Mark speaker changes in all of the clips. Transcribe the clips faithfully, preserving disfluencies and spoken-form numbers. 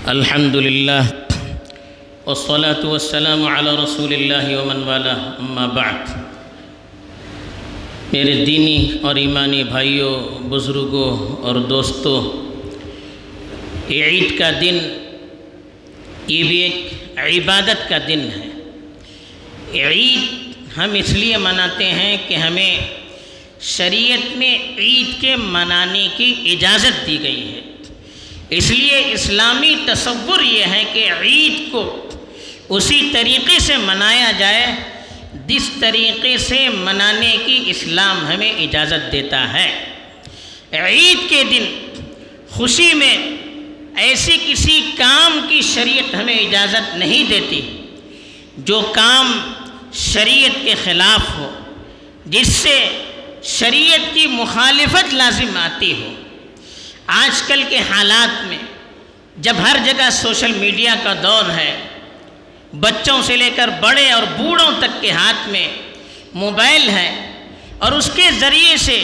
Speaker 1: الحمد للہ والصلاة والسلام علی رسول اللہ ومن والہ اما بعد۔ میرے دینی اور ایمانی بھائیوں، بزرگوں اور دوستوں، یہ عید کا دن یہ بھی ایک عبادت کا دن ہے۔ عید ہم اس لیے مناتے ہیں کہ ہمیں شریعت میں عید کے منانے کی اجازت دی گئی ہے۔ اس لیے اسلامی تصور یہ ہے کہ عید کو اسی طریقے سے منایا جائے جس طریقے سے منانے کی اسلام ہمیں اجازت دیتا ہے۔ عید کے دن خوشی میں ایسی کسی کام کی شریعت ہمیں اجازت نہیں دیتی جو کام شریعت کے خلاف ہو، جس سے شریعت کی مخالفت لازم آتی ہو۔ آج کل کے حالات میں جب ہر جگہ سوشل میڈیا کا دور ہے، بچوں سے لے کر بڑے اور بوڑھوں تک کے ہاتھ میں موبائل ہے اور اس کے ذریعے سے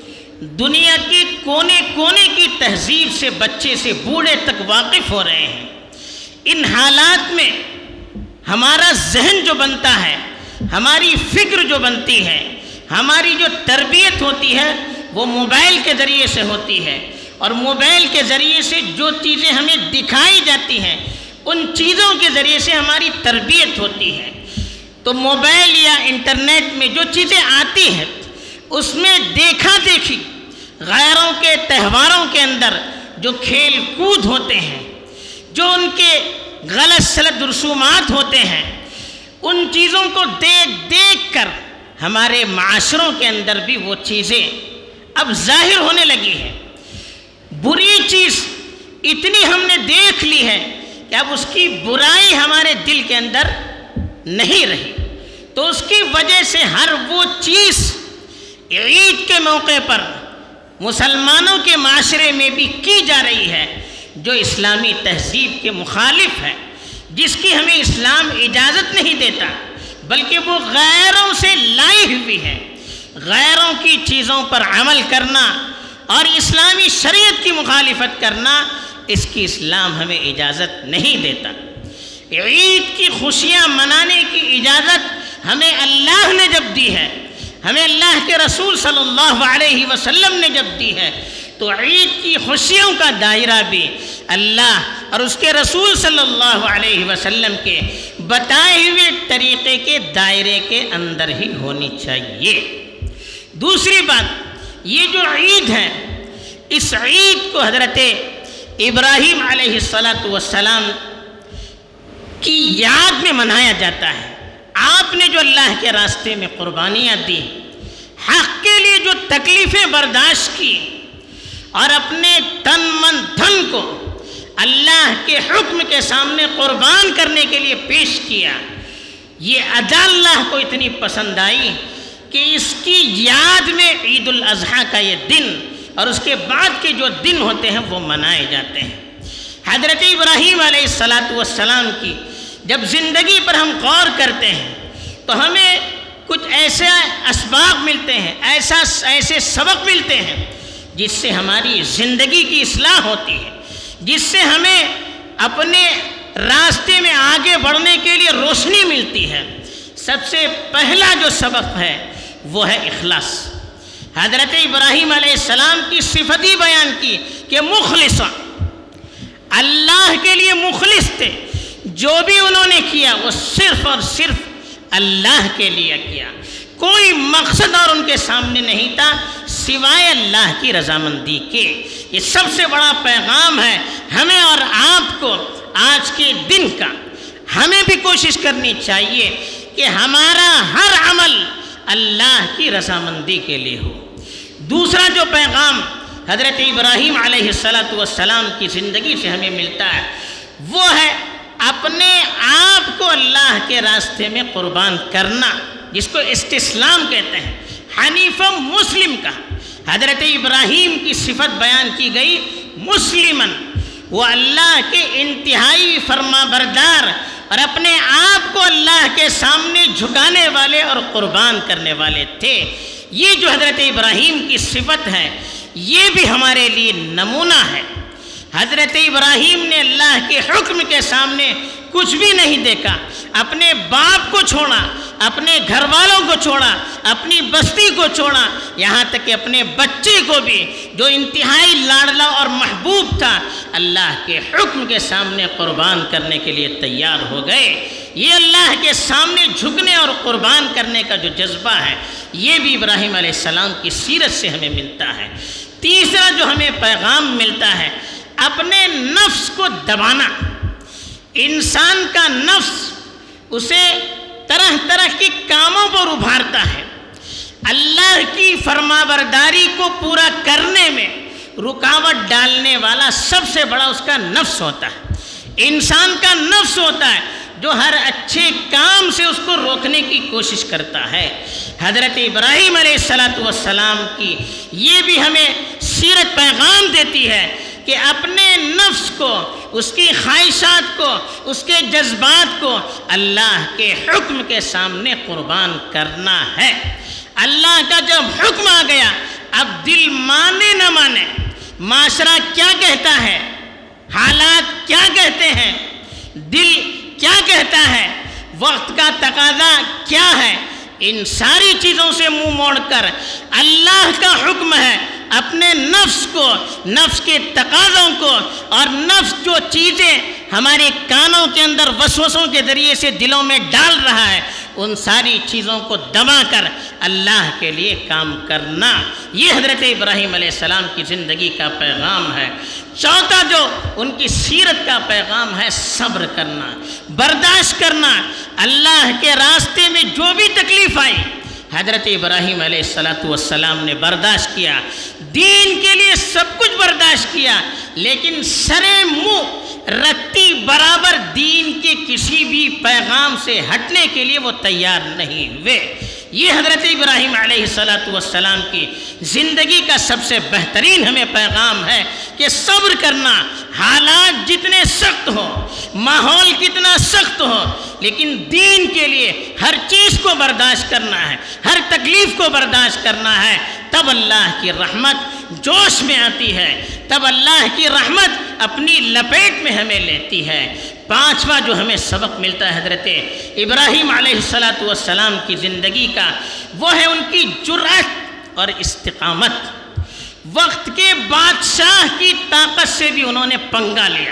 Speaker 1: دنیا کی کونے کونے کی تہذیب سے بچے سے بوڑھے تک واقف ہو رہے ہیں۔ ان حالات میں ہمارا ذہن جو بنتا ہے، ہماری فکر جو بنتی ہے، ہماری جو تربیت ہوتی ہے وہ موبائل کے ذریعے سے ہوتی ہے، اور موبائل کے ذریعے سے جو چیزیں ہمیں دکھائی جاتی ہیں ان چیزوں کے ذریعے سے ہماری تربیت ہوتی ہے۔ تو موبائل یا انٹرنیٹ میں جو چیزیں آتی ہیں اس میں دیکھا دیکھی غیروں کے تہواروں کے اندر جو کھیل کود ہوتے ہیں، جو ان کے غلط سلط رسومات ہوتے ہیں، ان چیزوں کو دیکھ دیکھ کر ہمارے معاشروں کے اندر بھی وہ چیزیں اب ظاہر ہونے لگی ہیں۔ بری چیز اتنی ہم نے دیکھ لی ہے کہ اب اس کی برائی ہمارے دل کے اندر نہیں رہی، تو اس کی وجہ سے ہر وہ چیز عید کے موقع پر مسلمانوں کے معاشرے میں بھی کی جا رہی ہے جو اسلامی تہذیب کے مخالف ہے، جس کی ہمیں اسلام اجازت نہیں دیتا، بلکہ وہ غیروں سے لائی ہوئی ہے۔ غیروں کی چیزوں پر عمل کرنا اور اسلامی شریعت کی مخالفت کرنا، اس کی اسلام ہمیں اجازت نہیں دیتا۔ عید کی خوشیاں منانے کی اجازت ہمیں اللہ نے جب دی ہے، ہمیں اللہ کے رسول صلی اللہ علیہ وسلم نے جب دی ہے، تو عید کی خوشیوں کا دائرہ بھی اللہ اور اس کے رسول صلی اللہ علیہ وسلم کے بتائے ہوئے طریقے کے دائرے کے اندر ہی ہونی چاہیے۔ دوسری بات، یہ جو عید ہے، اس عید کو حضرت ابراہیم علیہ السلام کی یاد میں منایا جاتا ہے۔ آپ نے جو اللہ کے راستے میں قربانیاں دی، حق کے لیے جو تکلیفیں برداشت کی اور اپنے تن من دھن کو اللہ کے حکم کے سامنے قربان کرنے کے لیے پیش کیا، یہ ادا اللہ کو اتنی پسند آئی کہ اس کی یاد میں عید الاضحیٰ کا یہ دن اور اس کے بعد کے جو دن ہوتے ہیں وہ منائے جاتے ہیں۔ حضرت ابراہیم علیہ السلام کی جب زندگی پر ہم غور کرتے ہیں تو ہمیں کچھ ایسے اسباب ملتے ہیں، ایسا ایسے سبق ملتے ہیں جس سے ہماری زندگی کی اصلاح ہوتی ہے، جس سے ہمیں اپنے راستے میں آگے بڑھنے کے لیے روشنی ملتی ہے۔ سب سے پہلا جو سبق ہے وہ ہے اخلاص۔ حضرت ابراہیم علیہ السلام کی صفت ہی بیان کی کہ مخلص، اللہ کے لیے مخلص تھے، جو بھی انہوں نے کیا وہ صرف اور صرف اللہ کے لیے کیا، کوئی مقصد اور ان کے سامنے نہیں تھا سوائے اللہ کی رضامندی کے۔ یہ سب سے بڑا پیغام ہے ہمیں اور آپ کو آج کے دن کا۔ ہمیں بھی کوشش کرنی چاہیے کہ ہمارا ہر عمل اللہ کی رضامندی کے لیے ہو۔ دوسرا جو پیغام حضرت ابراہیم علیہ السلام کی زندگی سے ہمیں ملتا ہے وہ ہے اپنے آپ کو اللہ کے راستے میں قربان کرنا، جس کو استسلام کہتے ہیں، حنیف مسلم کا۔ حضرت ابراہیم کی صفت بیان کی گئی مسلمن، وہ اللہ کے انتہائی فرما بردار اور اپنے آپ کو اللہ کے سامنے جھکانے والے اور قربان کرنے والے تھے۔ یہ جو حضرت ابراہیم کی صفت ہے یہ بھی ہمارے لیے نمونہ ہے۔ حضرت ابراہیم نے اللہ کے حکم کے سامنے کچھ بھی نہیں دیکھا، اپنے باپ کو چھوڑا، اپنے گھر والوں کو چھوڑا، اپنی بستی کو چھوڑا، یہاں تک کہ اپنے بچے کو بھی جو انتہائی لاڈلا اور محبوب تھا اللہ کے حکم کے سامنے قربان کرنے کے لیے تیار ہو گئے۔ یہ اللہ کے سامنے جھکنے اور قربان کرنے کا جو جذبہ ہے یہ بھی ابراہیم علیہ السلام کی سیرت سے ہمیں ملتا ہے۔ تیسرا جو ہمیں پیغام ملتا ہے، اپنے نفس کو دبانا۔ انسان کا نفس اسے طرح طرح کے کاموں پر ابھارتا ہے، اللہ کی فرمانبرداری کو پورا کرنے میں رکاوٹ ڈالنے والا سب سے بڑا اس کا نفس ہوتا ہے۔ انسان کا نفس ہوتا ہے جو ہر اچھے کام سے اس کو روکنے کی کوشش کرتا ہے۔ حضرت ابراہیم علیہ السلام کی یہ بھی ہمیں سیرت پیغام دیتی ہے کہ اپنے نفس کو، اس کی خواہشات کو، اس کے جذبات کو اللہ کے حکم کے سامنے قربان کرنا ہے۔ اللہ کا جب حکم آ گیا، اب دل مانے نہ مانے، معاشرہ کیا کہتا ہے، حالات کیا کہتے ہیں، دل کیا کہتا ہے، وقت کا تقاضا کیا ہے، ان ساری چیزوں سے منہ موڑ کر اللہ کا حکم ہے اپنے نفس کو، نفس کے تقاضوں کو، اور نفس جو چیزیں ہمارے کانوں کے اندر وسوسوں کے ذریعے سے دلوں میں ڈال رہا ہے، ان ساری چیزوں کو دبا کر اللہ کے لیے کام کرنا، یہ حضرت ابراہیم علیہ السلام کی زندگی کا پیغام ہے۔ چوتھا جو ان کی سیرت کا پیغام ہے، صبر کرنا، برداشت کرنا۔ اللہ کے راستے میں جو بھی تکلیف آئی حضرت ابراہیم علیہ السلام نے برداشت کیا، دین کے لیے سب کچھ برداشت کیا، لیکن سرے منہ رتی برابر دین کے کسی بھی پیغام سے ہٹنے کے لیے وہ تیار نہیں ہوئے۔ یہ حضرت ابراہیم علیہ السلام کی زندگی کا سب سے بہترین ہمیں پیغام ہے کہ صبر کرنا، حالات جتنے سخت ہوں، ماحول کتنا سخت ہو، لیکن دین کے لیے ہر چیز کو برداشت کرنا ہے، ہر تکلیف کو برداشت کرنا ہے، تب اللہ کی رحمت جوش میں آتی ہے، تب اللہ کی رحمت اپنی لپیٹ میں ہمیں لیتی ہے۔ پانچواں جو ہمیں سبق ملتا ہے حضرت ابراہیم علیہ السلام کی زندگی کا، وہ ہے ان کی جرأت اور استقامت۔ وقت کے بادشاہ کی طاقت سے بھی انہوں نے پنگا لیا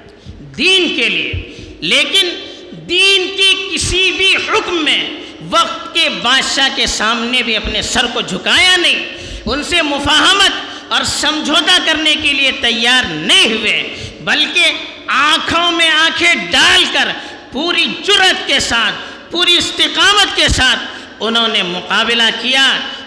Speaker 1: دین کے لیے، لیکن دین کی کسی بھی حکم میں وقت کے بادشاہ کے سامنے بھی اپنے سر کو جھکایا نہیں، ان سے مفاہمت اور سمجھوتا کرنے کے لیے تیار نہیں ہوئے، بلکہ آنکھوں میں آنکھیں ڈال کر پوری جرأت کے ساتھ، پوری استقامت کے ساتھ انہوں نے مقابلہ کیا۔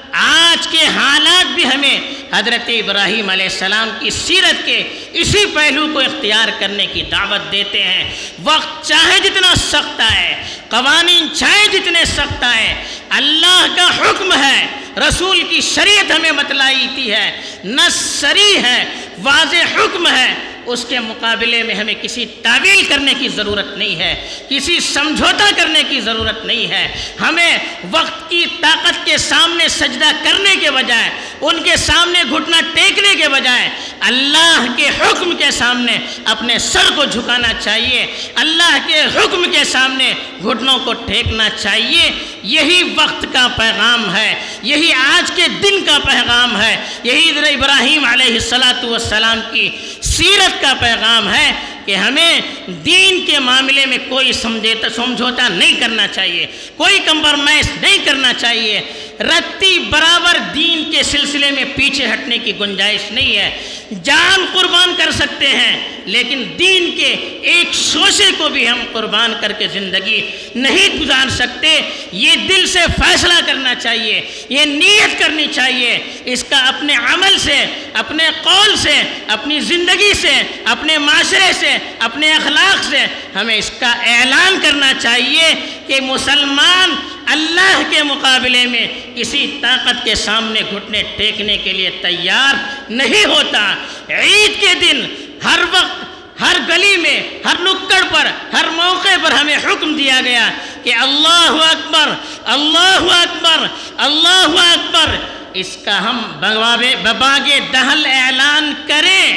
Speaker 1: آج کے حالات بھی ہمیں حضرت ابراہیم علیہ السلام کی سیرت کے اسی پہلو کو اختیار کرنے کی دعوت دیتے ہیں۔ وقت چاہے جتنا سخت ہے، قوانین چاہے جتنے سخت ہے، اللہ کا حکم ہے، رسول کی شریعت ہمیں بتلائی ہے، نص صریح ہے، واضح حکم ہے، اس کے مقابلے میں ہمیں کسی تعویل کرنے کی ضرورت نہیں ہے، کسی سمجھوتا کرنے کی ضرورت نہیں ہے۔ ہمیں وقت کی طاقت کے سامنے سجدہ کرنے کے بجائے، ان کے سامنے گھٹنا ٹیکنے کے بجائے اللہ کے حکم کے سامنے اپنے سر کو جھکانا چاہیے، اللہ کے حکم کے سامنے گھٹنوں کو ٹیکنا چاہیے۔ یہی وقت کا پیغام ہے، یہی آج کے دن کا پیغام ہے، یہی ابراہیم علیہ السلام کی سیرت کا پیغام ہے کہ ہمیں دین کے معاملے میں کوئی سمجھوتا نہیں کرنا چاہیے، کوئی کمپرومائز نہیں کرنا چاہیے، رتی برابر دین کے سلسلے میں پیچھے ہٹنے کی گنجائش نہیں ہے۔ جان قربان کر سکتے ہیں، لیکن دین کے ایک شوشے کو بھی ہم قربان کر کے زندگی نہیں گزار سکتے۔ یہ دل سے فیصلہ کرنا چاہیے، یہ نیت کرنی چاہیے، اس کا اپنے عمل سے، اپنے قول سے، اپنی زندگی سے، اپنے معاشرے سے، اپنے اخلاق سے ہمیں اس کا اعلان کرنا چاہیے کہ مسلمان اللہ کے مقابلے میں کسی طاقت کے سامنے گھٹنے ٹیکنے کے لیے تیار نہیں ہوتا۔ عید کے دن ہر وقت، ہر گلی میں، ہر نکڑ پر، ہر موقع پر ہمیں حکم دیا گیا کہ اللہ اکبر، اللہ اکبر، اللہ اکبر، اس کا ہم بباغ دہل اعلان کریں،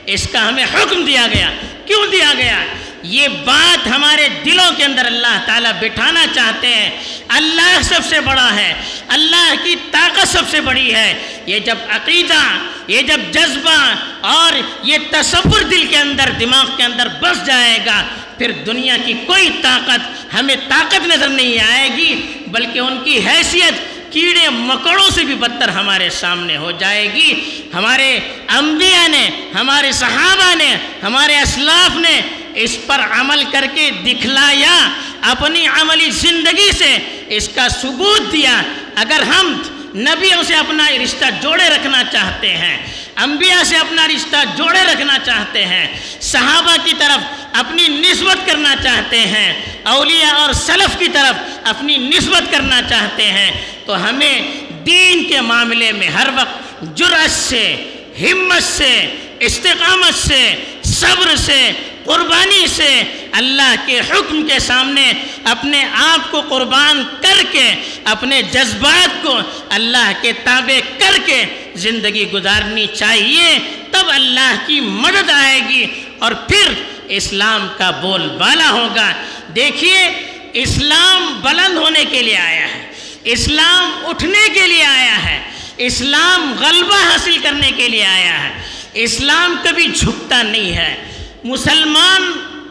Speaker 1: اس کا ہمیں حکم دیا گیا. کیوں دیا گیا؟ یہ بات ہمارے دلوں کے اندر اللہ تعالیٰ بٹھانا چاہتے ہیں. اللہ سب سے بڑا ہے، اللہ کی طاقت سب سے بڑی ہے. یہ جب عقیدہ، یہ جب جذبہ اور یہ تصور دل کے اندر، دماغ کے اندر بس جائے گا، پھر دنیا کی کوئی طاقت ہمیں طاقت نظر نہیں آئے گی، بلکہ ان کی حیثیت کیڑے مکڑوں سے بھی بدتر ہمارے سامنے ہو جائے گی. ہمارے انبیاء نے، ہمارے صحابہ نے، ہمارے اسلاف نے اس پر عمل کر کے دکھلایا، اپنی عملی زندگی سے اس کا ثبوت دیا. اگر ہم نبیوں سے اپنا رشتہ جوڑے رکھنا چاہتے ہیں، انبیاء سے اپنا رشتہ جوڑے رکھنا چاہتے ہیں، صحابہ کی طرف اپنی نسبت کرنا چاہتے ہیں، اولیاء اور سلف کی طرف اپنی نسبت کرنا چاہتے ہیں، تو ہمیں دین کے معاملے میں ہر وقت جرأت سے، ہمت سے، استقامت سے، صبر سے، قربانی سے، اللہ کے حکم کے سامنے اپنے آپ کو قربان کر کے، اپنے جذبات کو اللہ کے تابع کر کے زندگی گزارنی چاہیے. تب اللہ کی مدد آئے گی اور پھر اسلام کا بول بالا ہوگا. دیکھیے، اسلام بلند ہونے کے لیے آیا ہے، اسلام اٹھنے کے لیے آیا ہے، اسلام غلبہ حاصل کرنے کے لیے آیا ہے. اسلام کبھی جھکتا نہیں ہے. مسلمان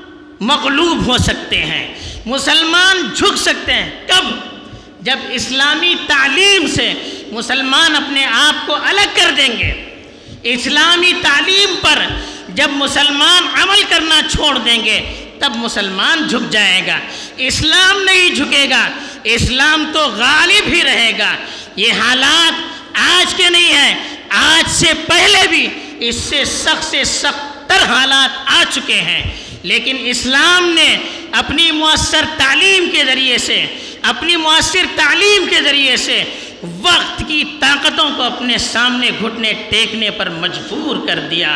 Speaker 1: مغلوب ہو سکتے ہیں، مسلمان جھک سکتے ہیں. کب؟ جب اسلامی تعلیم سے مسلمان اپنے آپ کو الگ کر دیں گے. اسلامی تعلیم پر جب مسلمان عمل کرنا چھوڑ دیں گے تب مسلمان جھک جائے گا. اسلام نہیں جھکے گا، اسلام تو غالب ہی رہے گا. یہ حالات آج کے نہیں ہیں، آج سے پہلے بھی اس سے سخت سے سخت تر حالات آ چکے ہیں، لیکن اسلام نے اپنی مؤثر تعلیم کے ذریعے سے، اپنی مؤثر تعلیم کے ذریعے سے وقت کی طاقتوں کو اپنے سامنے گھٹنے ٹیکنے پر مجبور کر دیا.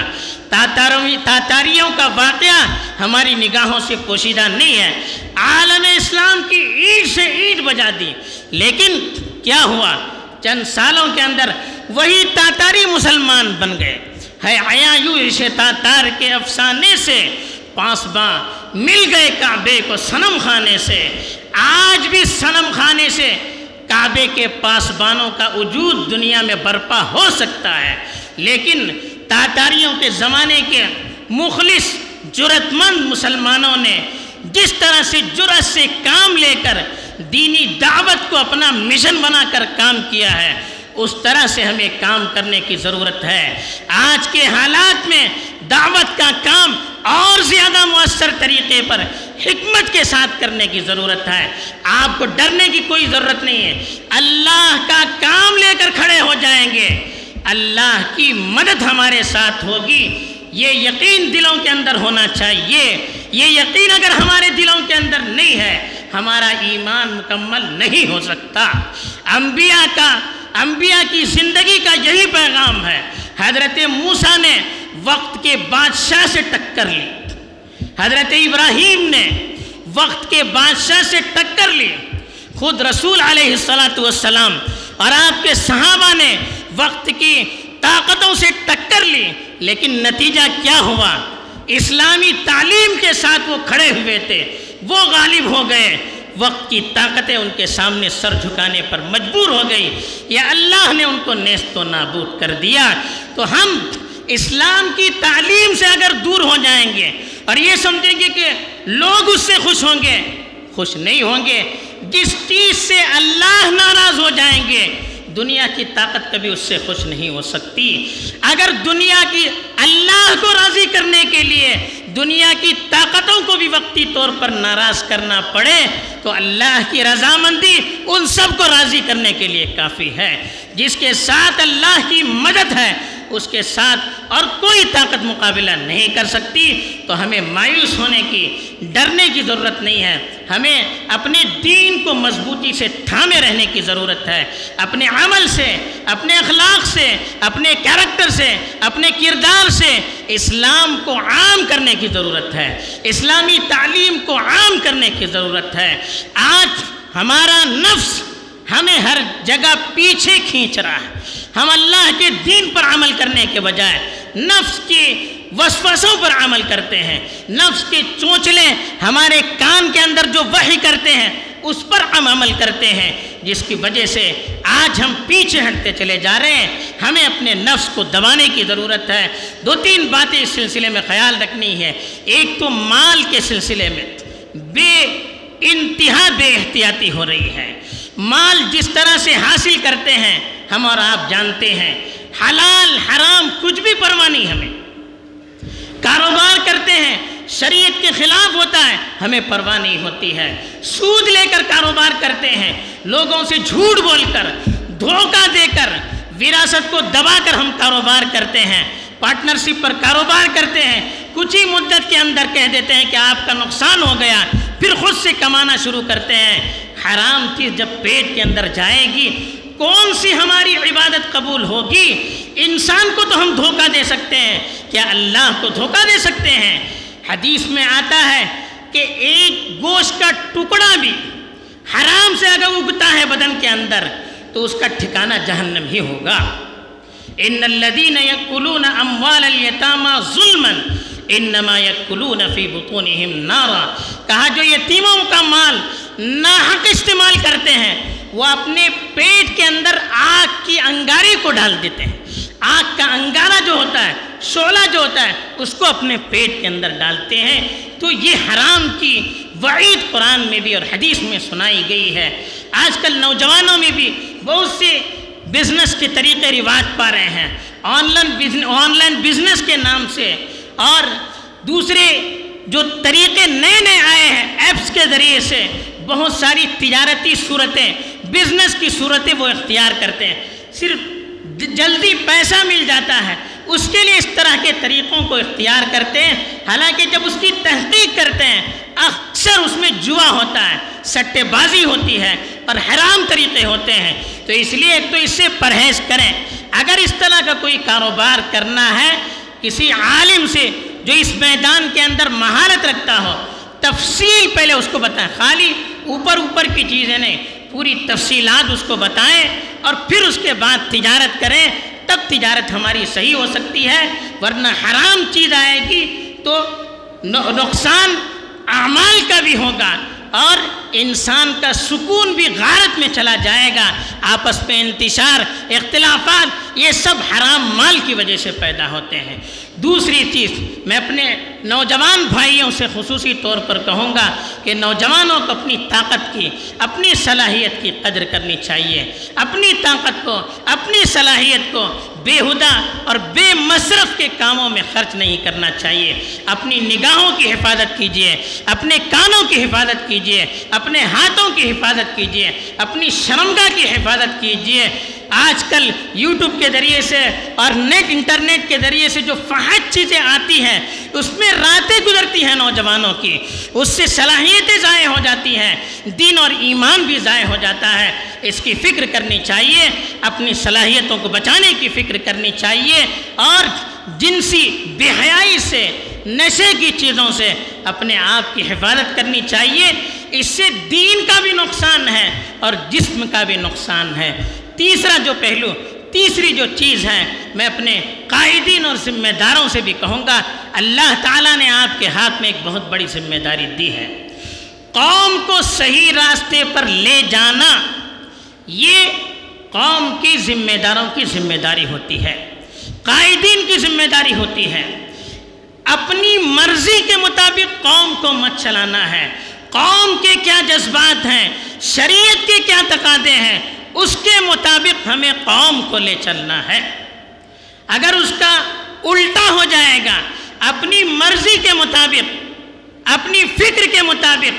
Speaker 1: تاتاریوں کا واقعہ ہماری نگاہوں سے پوشیدہ نہیں ہے. عالم اسلام کی اینٹ سے اینٹ بجا دی، لیکن کیا ہوا؟ چند سالوں کے اندر وہی تاتاری مسلمان بن گئے. ہے عیاں یوں اسے تاتار کے افسانے سے، پاسباں مل گئے کعبے کو صنم خانے سے. آج بھی صنم خانے سے کعبے کے پاسبانوں کا وجود دنیا میں برپا ہو سکتا ہے، لیکن تاتاریوں کے زمانے کے مخلص جرأت مند مسلمانوں نے جس طرح سے جرأت سے کام لے کر دینی دعوت کو اپنا مشن بنا کر کام کیا ہے، اس طرح سے ہمیں کام کرنے کی ضرورت ہے. آج کے حالات میں دعوت کا کام اور زیادہ مؤثر طریقے پر حکمت کے ساتھ کرنے کی ضرورت ہے. آپ کو ڈرنے کی کوئی ضرورت نہیں ہے. اللہ کا کام لے کر کھڑے ہو جائیں گے، اللہ کی مدد ہمارے ساتھ ہوگی. یہ یقین دلوں کے اندر ہونا چاہیے. یہ یقین اگر ہمارے دلوں کے اندر نہیں ہے، ہمارا ایمان مکمل نہیں ہو سکتا. انبیاء کا انبیاء کی زندگی کا یہی پیغام ہے. حضرت موسیٰ نے وقت کے بادشاہ سے ٹکر لی، حضرت ابراہیم نے وقت کے بادشاہ سے ٹکر لی، خود رسول علیہ الصلاۃ والسلام اور آپ کے صحابہ نے وقت کی طاقتوں سے ٹکر لی، لیکن نتیجہ کیا ہوا؟ اسلامی تعلیم کے ساتھ وہ کھڑے ہوئے تھے، وہ غالب ہو گئے. وقت کی طاقتیں ان کے سامنے سر جھکانے پر مجبور ہو گئی، یا اللہ نے ان کو نیست و نابود کر دیا. تو ہم اسلام کی تعلیم سے اگر دور ہو جائیں گے اور یہ سمجھیں گے کہ لوگ اس سے خوش ہوں گے، خوش نہیں ہوں گے. جس چیز سے اللہ ناراض ہو جائیں گے، دنیا کی طاقت کبھی اس سے خوش نہیں ہو سکتی. اگر دنیا کی اللہ کو راضی کرنے کے لیے دنیا کی طاقتوں کو بھی وقتی طور پر ناراض کرنا پڑے تو اللہ کی رضامندی ان سب کو راضی کرنے کے لیے کافی ہے. جس کے ساتھ اللہ کی مدد ہے اس کے ساتھ اور کوئی طاقت مقابلہ نہیں کر سکتی. تو ہمیں مایوس ہونے کی، ڈرنے کی ضرورت نہیں ہے. ہمیں اپنے دین کو مضبوطی سے تھامے رہنے کی ضرورت ہے. اپنے عمل سے، اپنے اخلاق سے، اپنے کیریکٹر سے، اپنے کردار سے اسلام کو عام کرنے کی ضرورت ہے. اسلامی تعلیم کو عام کرنے کی ضرورت ہے. آج ہمارا نفس ہمیں ہر جگہ پیچھے کھینچ رہا ہے. ہم اللہ کے دین پر عمل کرنے کے بجائے نفس کی وسوسوں پر عمل کرتے ہیں، نفس کے چونچلے ہمارے کان کے اندر جو وحی کرتے ہیں اس پر ہم عمل کرتے ہیں، جس کی وجہ سے آج ہم پیچھے ہٹتے چلے جا رہے ہیں۔ ہمیں اپنے نفس کو دبانے کی ضرورت ہے۔ دو تین باتیں اس سلسلے میں خیال رکھنی ہے۔ ایک تو مال کے سلسلے میں بے انتہا بے احتیاطی ہو رہی ہے۔ مال جس طرح سے حاصل کرتے ہیں ہم اور آپ جانتے ہیں، حلال حرام کچھ بھی پرواہ نہیں ہمیں۔ کاروبار کرتے ہیں شریعت کے خلاف ہوتا ہے ہمیں پرواہ نہیں ہوتی ہے۔ سود لے کر کاروبار کرتے ہیں، لوگوں سے جھوٹ بول کر دھوکہ دے کر وراثت کو دبا کر ہم کاروبار کرتے ہیں، پارٹنرشپ پر کاروبار کرتے ہیں، کچھ ہی مدت کے اندر کہہ دیتے ہیں کہ آپ کا نقصان ہو گیا، پھر خود سے کمانا شروع کرتے ہیں۔ حرام چیز جب پیٹ کے اندر جائے گی کون سی ہماری عبادت قبول ہوگی؟ انسان کو تو ہم دھوکہ دے سکتے ہیں، کیا اللہ کو دھوکہ دے سکتے ہیں؟ حدیث میں آتا ہے کہ ایک گوشت کا ٹکڑا بھی حرام سے اگر اگتا ہے بدن کے اندر تو اس کا ٹھکانہ جہنم ہی ہوگا۔ ان الذین یأکلون اموال الیتامی ظلما انما یأکلون فی بطونہم نارا، کہا جو یتیموں کا مال ناحق استعمال کرتے ہیں وہ اپنے پیٹ کے اندر آگ کی انگاری کو ڈال دیتے ہیں۔ آگ کا انگارہ جو ہوتا ہے، شعلہ جو ہوتا ہے، اس کو اپنے پیٹ کے اندر ڈالتے ہیں۔ تو یہ حرام کی وعید قرآن میں بھی اور حدیث میں سنائی گئی ہے۔ آج کل نوجوانوں میں بھی بہت سے بزنس کے طریقے رواج پا رہے ہیں، online business online business کے نام سے، اور دوسرے جو طریقے نئے نئے آئے ہیں ایپس کے ذریعے سے بہت ساری تجارتی صورتیں، بزنس کی صورتیں وہ اختیار کرتے ہیں۔ صرف جلدی پیسہ مل جاتا ہے اس کے لیے اس طرح کے طریقوں کو اختیار کرتے ہیں، حالانکہ جب اس کی تحقیق کرتے ہیں اکثر اس میں جوا ہوتا ہے، سٹے بازی ہوتی ہے اور حرام طریقے ہوتے ہیں۔ تو اس لیے ایک تو اس سے پرہیز کریں۔ اگر اس طرح کا کوئی کاروبار کرنا ہے کسی عالم سے جو اس میدان کے اندر مہارت رکھتا ہو، تفصیل پہلے اس کو بتائیں، خالی اوپر اوپر کی چیزیں نہیں، پوری تفصیلات اس کو بتائیں اور پھر اس کے بعد تجارت کریں، تب تجارت ہماری صحیح ہو سکتی ہے۔ ورنہ حرام چیز آئے گی تو نقصان اعمال کا بھی ہوگا اور انسان کا سکون بھی غارت میں چلا جائے گا۔ آپس میں انتشار، اختلافات، یہ سب حرام مال کی وجہ سے پیدا ہوتے ہیں۔ دوسری چیز میں اپنے نوجوان بھائیوں سے خصوصی طور پر کہوں گا کہ نوجوانوں کو اپنی طاقت کی، اپنی صلاحیت کی قدر کرنی چاہیے۔ اپنی طاقت کو، اپنی صلاحیت کو بےہودہ اور بے مصرف کے کاموں میں خرچ نہیں کرنا چاہیے۔ اپنی نگاہوں کی حفاظت کیجیے، اپنے کانوں کی حفاظت کیجیے، اپنے ہاتھوں کی حفاظت کیجیے، اپنی شرمگاہ کی حفاظت کیجیے۔ آج کل یوٹیوب کے ذریعے سے اور نیٹ انٹرنیٹ کے ذریعے سے جو فحش چیزیں آتی ہیں اس میں راتیں گزرتی ہیں نوجوانوں کی، اس سے صلاحیتیں ضائع ہو جاتی ہیں، دین اور ایمان بھی ضائع ہو جاتا ہے۔ اس کی فکر کرنی چاہیے، اپنی صلاحیتوں کو بچانے کی فکر کرنی چاہیے اور جنسی بے حیائی سے، نشے کی چیزوں سے اپنے آپ کی حفاظت کرنی چاہیے۔ اس سے دین کا بھی نقصان ہے اور جسم کا بھی نقصان ہے۔ تیسرا جو پہلو، تیسری جو چیز ہے، میں اپنے قائدین اور ذمہ داروں سے بھی کہوں گا، اللہ تعالیٰ نے آپ کے ہاتھ میں ایک بہت بڑی ذمہ داری دی ہے۔ قوم کو صحیح راستے پر لے جانا یہ قوم کی ذمہ داروں کی ذمہ داری ہوتی ہے، قائدین کی ذمہ داری ہوتی ہے۔ اپنی مرضی کے مطابق قوم کو مت چلانا ہے۔ قوم کے کیا جذبات ہیں، شریعت کے کیا تقاضے ہیں، اس کے مطابق ہمیں قوم کو لے چلنا ہے۔ اگر اس کا الٹا ہو جائے گا، اپنی مرضی کے مطابق، اپنی فکر کے مطابق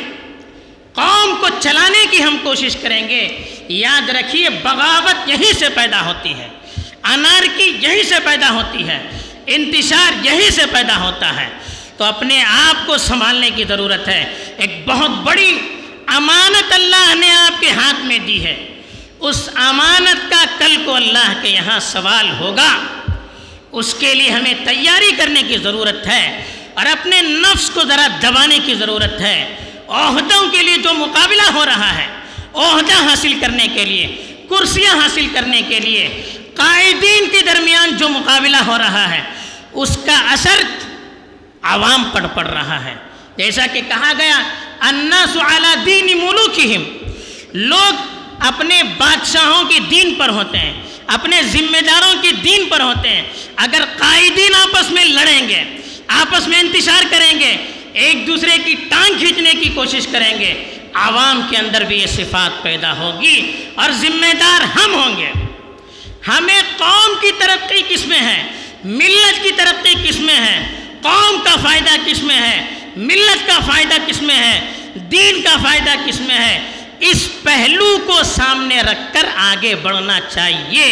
Speaker 1: قوم کو چلانے کی ہم کوشش کریں گے، یاد رکھیے بغاوت یہیں سے پیدا ہوتی ہے، انارکی یہیں سے پیدا ہوتی ہے، انتشار یہیں سے پیدا ہوتا ہے۔ تو اپنے آپ کو سنبھالنے کی ضرورت ہے۔ ایک بہت بڑی امانت اللہ نے آپ کے ہاتھ میں دی ہے، اس امانت کا کل کو اللہ کے یہاں سوال ہوگا۔ اس کے لیے ہمیں تیاری کرنے کی ضرورت ہے اور اپنے نفس کو ذرا دبانے کی ضرورت ہے۔ عہدوں کے لیے جو مقابلہ ہو رہا ہے، عہدہ حاصل کرنے کے لیے، کرسیاں حاصل کرنے کے لیے، قائدین کے درمیان جو مقابلہ ہو رہا ہے، اس کا اثر عوام پر پڑ رہا ہے۔ جیسا کہ کہا گیا الناس علی دین ملوکہم، لوگ اپنے بادشاہوں کے دین پر ہوتے ہیں، اپنے ذمہ داروں کے دین پر ہوتے ہیں۔ اگر قائدین آپس میں لڑیں گے، آپس میں انتشار کریں گے، ایک دوسرے کی ٹانگ کھینچنے کی کوشش کریں گے، عوام کے اندر بھی یہ صفات پیدا ہوگی اور ذمہ دار ہم ہوں گے۔ ہمیں قوم کی ترقی کس میں ہے، ملت کی ترقی کس میں ہے، قوم کا فائدہ کس میں ہے، ملت کا فائدہ کس میں ہے، دین کا فائدہ کس میں ہے، اس پہلو کو سامنے رکھ کر آگے بڑھنا چاہیے۔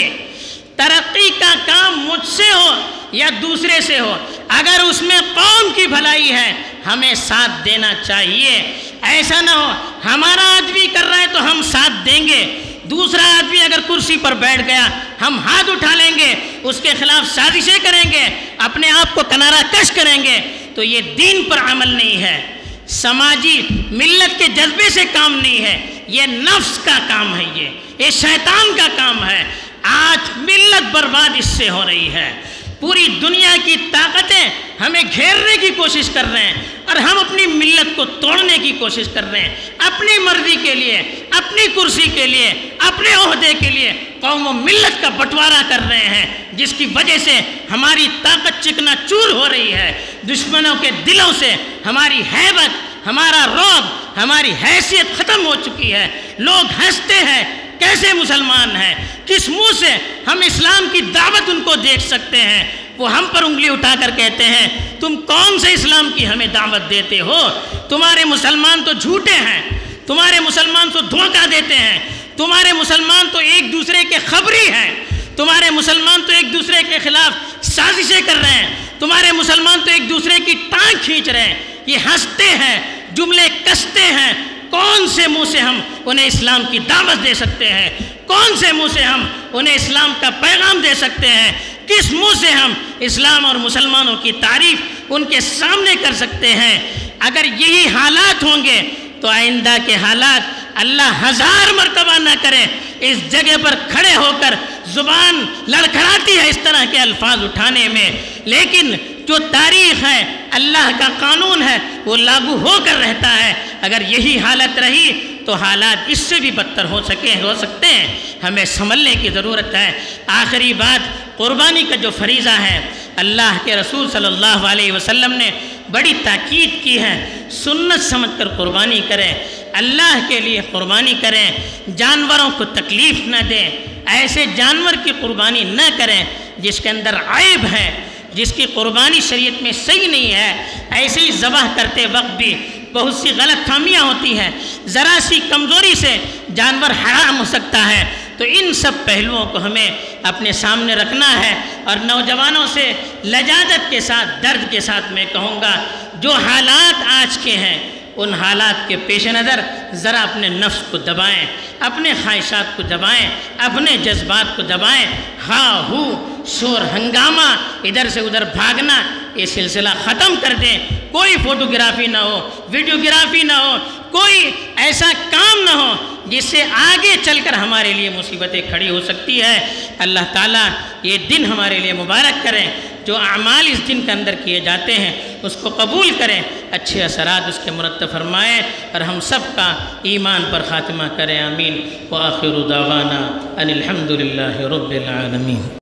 Speaker 1: ترقی کا کام مجھ سے ہو یا دوسرے سے ہو، اگر اس میں قوم کی بھلائی ہے ہمیں ساتھ دینا چاہیے۔ ایسا نہ ہو ہمارا آدمی کر رہا ہے تو ہم ساتھ دیں گے، دوسرا آدمی اگر کرسی پر بیٹھ گیا ہم ہاتھ اٹھا لیں گے، اس کے خلاف سازشیں کریں گے، اپنے آپ کو کنارہ کش کریں گے، تو یہ دین پر عمل نہیں ہے، سماجی ملت کے جذبے سے کام نہیں ہے، یہ نفس کا کام ہے، یہ یہ شیطان کا کام ہے۔ آج ملت برباد اس سے ہو رہی ہے، پوری دنیا کی طاقتیں ہمیں گھیرنے کی کوشش کر رہے ہیں اور ہم اپنی ملت کو توڑنے کی کوشش کر رہے ہیں، اپنی مرضی کے لیے، اپنی کرسی کے لیے، اپنے عہدے کے لیے قوم و ملت کا بٹوارا کر رہے ہیں، جس کی وجہ سے ہماری طاقت چکنا چور ہو رہی ہے، دشمنوں کے دلوں سے ہماری ہیبت، ہمارا رعب، ہماری حیثیت ختم ہو چکی ہے۔ لوگ ہنستے ہیں، کیسے مسلمان ہیں، کس منہ سے ہم اسلام کی دعوت ان کو دیکھ سکتے ہیں؟ وہ ہم پر انگلی اٹھا کر کہتے ہیں تم کون سے اسلام کی ہمیں دعوت دیتے ہو؟ تمہارے مسلمان تو جھوٹے ہیں، تمہارے مسلمان تو دھوکہ دیتے ہیں، تمہارے مسلمان تو ایک دوسرے کے خبری ہیں، تمہارے مسلمان تو ایک دوسرے کے خلاف سازشیں کر رہے ہیں، تمہارے مسلمان تو ایک دوسرے کی ٹانگ کھینچ رہے ہیں۔ یہ ہنستے ہیں، جملے کستے ہیں، کون سے منہ سے ہم انہیں اسلام کی دعوت دے سکتے ہیں؟ کون سے منہ سے ہم انہیں اسلام کا پیغام دے سکتے ہیں؟ کس منہ سے ہم اسلام اور مسلمانوں کی تعریف ان کے سامنے کر سکتے ہیں؟ اگر یہی حالات ہوں گے تو آئندہ کے حالات اللہ ہزار مرتبہ نہ کرے اس جگہ پر کھڑے ہو کر زبان لڑکھڑاتی ہے اس طرح کے الفاظ اٹھانے میں، لیکن جو تاریخ ہے، اللہ کا قانون ہے، وہ لاگو ہو کر رہتا ہے۔ اگر یہی حالت رہی تو حالات اس سے بھی بدتر ہو سکے ہو سکتے ہیں، ہمیں سنبھلنے کی ضرورت ہے۔ آخری بات، قربانی کا جو فریضہ ہے، اللہ کے رسول صلی اللہ علیہ وسلم نے بڑی تاکید کی ہے، سنت سمجھ کر قربانی کریں، اللہ کے لیے قربانی کریں، جانوروں کو تکلیف نہ دیں، ایسے جانور کی قربانی نہ کریں جس کے اندر عیب ہے، جس کی قربانی شریعت میں صحیح نہیں ہے۔ ایسے ہی ذبح کرتے وقت بھی بہت سی غلط فہمیاں ہوتی ہیں، ذرا سی کمزوری سے جانور حرام ہو سکتا ہے۔ تو ان سب پہلوؤں کو ہمیں اپنے سامنے رکھنا ہے، اور نوجوانوں سے لجاجت کے ساتھ، درد کے ساتھ میں کہوں گا، جو حالات آج کے ہیں ان حالات کے پیش نظر ذرا اپنے نفس کو دبائیں، اپنے خواہشات کو دبائیں، اپنے جذبات کو دبائیں۔ ہاں ہو شور ہنگامہ، ادھر سے ادھر بھاگنا، یہ سلسلہ ختم کر دیں۔ کوئی فوٹوگرافی نہ ہو، ویڈیوگرافی نہ ہو، کوئی ایسا کام نہ ہو جس سے آگے چل کر ہمارے لیے مصیبتیں کھڑی ہو سکتی ہے۔ اللہ تعالیٰ یہ دن ہمارے لیے مبارک کریں، جو اعمال اس دن کے اندر کیے جاتے ہیں اس کو قبول کریں، اچھے اثرات اس کے مرتب فرمائیں، اور ہم سب کا ایمان پر خاتمہ کریں۔ آمین۔ وآخر دعوانا ان الحمد للہ رب العالمین۔